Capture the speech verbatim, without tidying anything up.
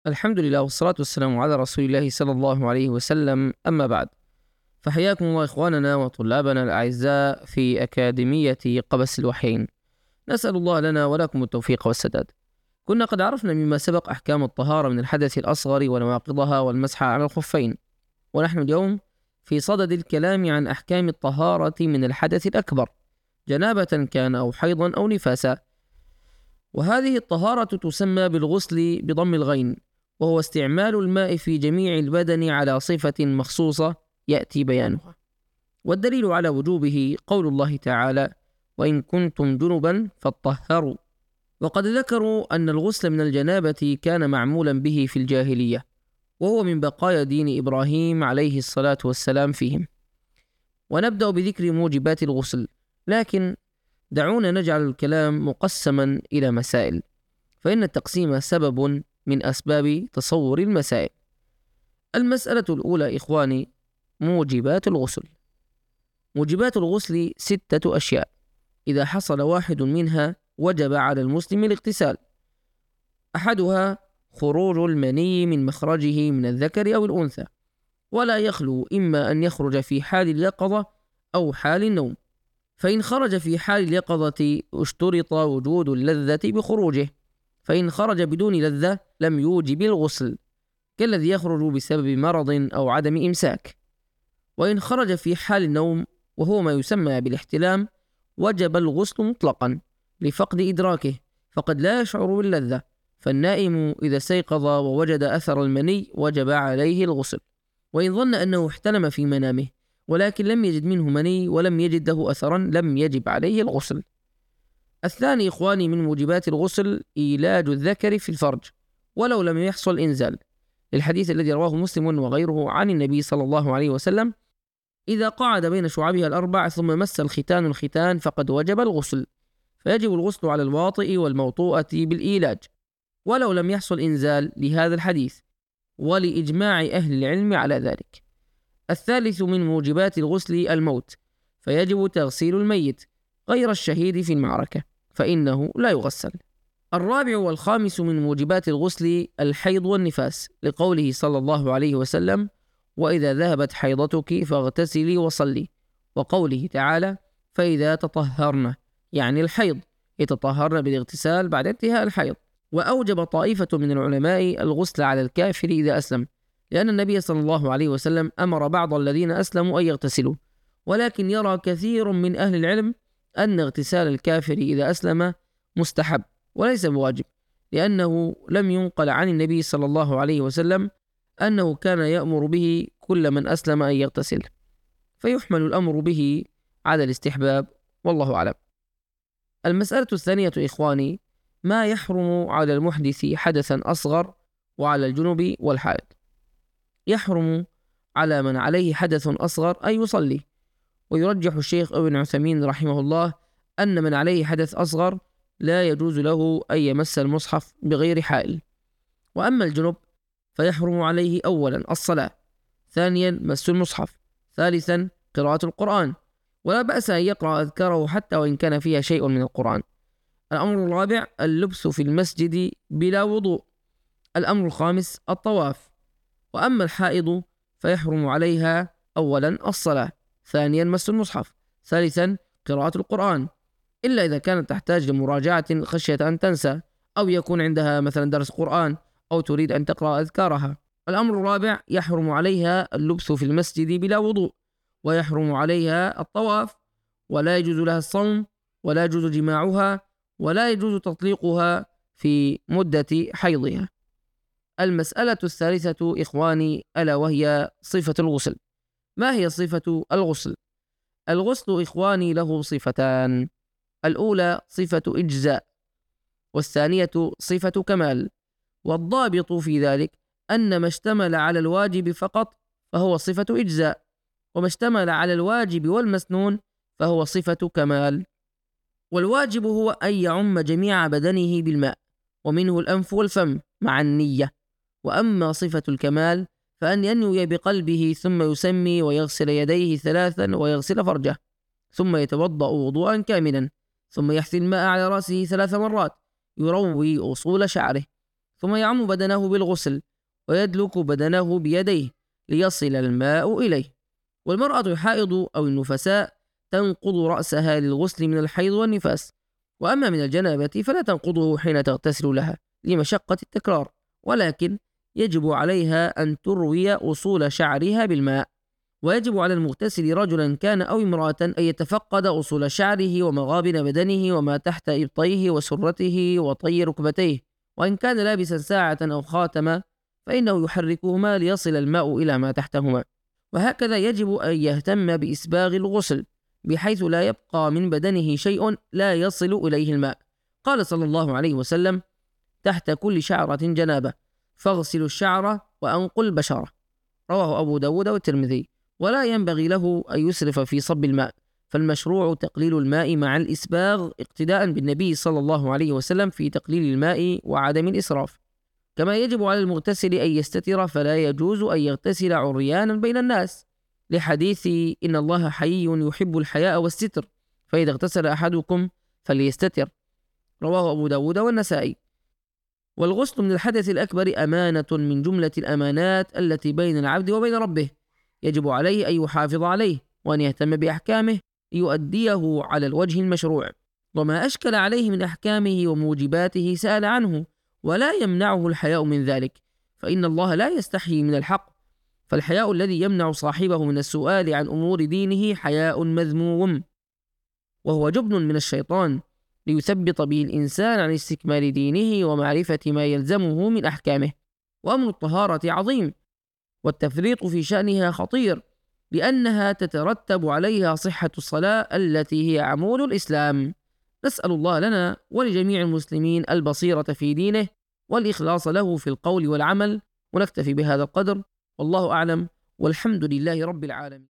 الحمد لله والصلاة والسلام على رسول الله صلى الله عليه وسلم. أما بعد، فحياكم الله إخواننا وطلابنا الأعزاء في أكاديمية قبس الوحيين. نسأل الله لنا ولكم التوفيق والسداد. كنا قد عرفنا مما سبق أحكام الطهارة من الحدث الأصغر ونواقضها والمسح على الخفين، ونحن اليوم في صدد الكلام عن أحكام الطهارة من الحدث الأكبر، جنابة كان أو حيضا أو نفاسا. وهذه الطهارة تسمى بالغسل بضم الغين، وهو استعمال الماء في جميع البدن على صفة مخصوصة يأتي بيانها. والدليل على وجوبه قول الله تعالى: وإن كنتم جنبا فاطهروا. وقد ذكروا أن الغسل من الجنابة كان معمولا به في الجاهلية، وهو من بقايا دين إبراهيم عليه الصلاة والسلام فيهم. ونبدأ بذكر موجبات الغسل، لكن دعونا نجعل الكلام مقسما إلى مسائل، فإن التقسيم سبب من أسباب تصور المسائل. المسألة الأولى إخواني، موجبات الغسل. موجبات الغسل ستة أشياء، إذا حصل واحد منها وجب على المسلم الاغتسال. أحدها خروج المني من مخرجه من الذكر أو الأنثى، ولا يخلو إما أن يخرج في حال اليقظة أو حال النوم. فإن خرج في حال اليقظة اشترط وجود اللذة بخروجه، فإن خرج بدون لذة لم يوجب الغسل، كالذي يخرج بسبب مرض أو عدم إمساك. وإن خرج في حال النوم، وهو ما يسمى بالاحتلام، وجب الغسل مطلقا لفقد إدراكه، فقد لا يشعر باللذة. فالنائم إذا استيقظ ووجد أثر المني وجب عليه الغسل. وإن ظن أنه احتلم في منامه ولكن لم يجد منه مني ولم يجد له أثرا لم يجب عليه الغسل. الثاني إخواني من موجبات الغسل إيلاج الذكر في الفرج ولو لم يحصل إنزال، للحديث الذي رواه مسلم وغيره عن النبي صلى الله عليه وسلم: إذا قعد بين شعبها الأربع ثم مس الختان الختان فقد وجب الغسل. فيجب الغسل على الواطئ والموطوءة بالإيلاج ولو لم يحصل إنزال، لهذا الحديث ولإجماع أهل العلم على ذلك. الثالث من موجبات الغسل الموت، فيجب تغسيل الميت غير الشهيد في المعركة، فإنه لا يغسل. الرابع والخامس من موجبات الغسل الحيض والنفاس، لقوله صلى الله عليه وسلم: وإذا ذهبت حيضتك فاغتسلي وصلي. وقوله تعالى: فإذا تطهرن، يعني الحيض، يتطهرن بالاغتسال بعد انتهاء الحيض. وأوجب طائفة من العلماء الغسل على الكافر إذا أسلم، لأن النبي صلى الله عليه وسلم أمر بعض الذين أسلموا أن يغتسلوا. ولكن يرى كثير من أهل العلم أن اغتسال الكافر إذا أسلم مستحب وليس بواجب، لأنه لم ينقل عن النبي صلى الله عليه وسلم أنه كان يأمر به كل من أسلم أن يغتسل، فيحمل الأمر به على الاستحباب، والله أعلم. المسألة الثانية إخواني، ما يحرم على المحدث حدثا أصغر وعلى الجنب والحائض. يحرم على من عليه حدث أصغر أن يصلي، ويرجح الشيخ ابن عثيمين رحمه الله أن من عليه حدث أصغر لا يجوز له أن يمس المصحف بغير حائل. وأما الجنب فيحرم عليه أولا الصلاة، ثانيا مس المصحف، ثالثا قراءة القرآن، ولا بأس أن يقرأ أذكاره حتى وإن كان فيها شيء من القرآن. الأمر الرابع اللبس في المسجد بلا وضوء. الأمر الخامس الطواف. وأما الحائض فيحرم عليها أولا الصلاة، ثانيا مس المصحف، ثالثا قراءة القرآن، إلا إذا كانت تحتاج لمراجعة خشية أن تنسى، أو يكون عندها مثلا درس قرآن، أو تريد أن تقرأ أذكارها. الأمر الرابع يحرم عليها اللبس في المسجد بلا وضوء، ويحرم عليها الطواف، ولا يجوز لها الصوم، ولا يجوز جماعها، ولا يجوز تطليقها في مدة حيضها. المسألة الثالثة إخواني ألا وهي صفة الغسل. ما هي صفة الغسل؟ الغسل إخواني له صفتان، الأولى صفة إجزاء، والثانية صفة كمال. والضابط في ذلك أن ما اشتمل على الواجب فقط فهو صفة إجزاء، وما اشتمل على الواجب والمسنون فهو صفة كمال. والواجب هو أن يعم جميع بدنه بالماء، ومنه الأنف والفم مع النية. وأما صفة الكمال فأن ينوي بقلبه ثم يسمي ويغسل يديه ثلاثا ويغسل فرجه، ثم يتوضأ وضوءا كاملا، ثم يحثي الماء على رأسه ثلاث مرات يروي أصول شعره، ثم يعم بدنه بالغسل ويدلك بدنه بيديه ليصل الماء إليه. والمرأة الحائض أو النفساء تنقض رأسها للغسل من الحيض والنفاس، وأما من الجنابة فلا تنقضه حين تغتسل لها لمشقة التكرار، ولكن يجب عليها أن تروي أصول شعرها بالماء. ويجب على المغتسل رجلا كان أو امرأة أن يتفقد أصول شعره ومغابن بدنه وما تحت إبطيه وسرته وطي ركبتيه، وإن كان لابسا ساعة أو خاتما فإنه يحركهما ليصل الماء إلى ما تحتهما. وهكذا يجب أن يهتم بإسباغ الغسل بحيث لا يبقى من بدنه شيء لا يصل إليه الماء. قال صلى الله عليه وسلم: تحت كل شعرة جنابة فاغسلوا الشعر وأنقوا البشرة. رواه أبو داود والترمذي. ولا ينبغي له أن يسرف في صب الماء، فالمشروع تقليل الماء مع الإسباغ اقتداء بالنبي صلى الله عليه وسلم في تقليل الماء وعدم الإسراف. كما يجب على المغتسل أن يستتر، فلا يجوز أن يغتسل عريانا بين الناس، لحديث إن الله حيي يحب الحياء والستر، فإذا اغتسل أحدكم فليستتر. رواه أبو داود والنسائي. والغسل من الحدث الأكبر أمانة من جملة الأمانات التي بين العبد وبين ربه، يجب عليه أن يحافظ عليه وأن يهتم بأحكامه يؤديه على الوجه المشروع، وما أشكل عليه من أحكامه وموجباته سأل عنه، ولا يمنعه الحياء من ذلك، فإن الله لا يستحيي من الحق. فالحياء الذي يمنع صاحبه من السؤال عن أمور دينه حياء مذموم، وهو جبن من الشيطان ليثبط به الإنسان عن استكمال دينه ومعرفة ما يلزمه من أحكامه. وأمر الطهارة عظيم، والتفريط في شأنها خطير، لأنها تترتب عليها صحة الصلاة التي هي عمود الإسلام. نسأل الله لنا ولجميع المسلمين البصيرة في دينه والإخلاص له في القول والعمل، ونكتفي بهذا القدر، والله أعلم، والحمد لله رب العالمين.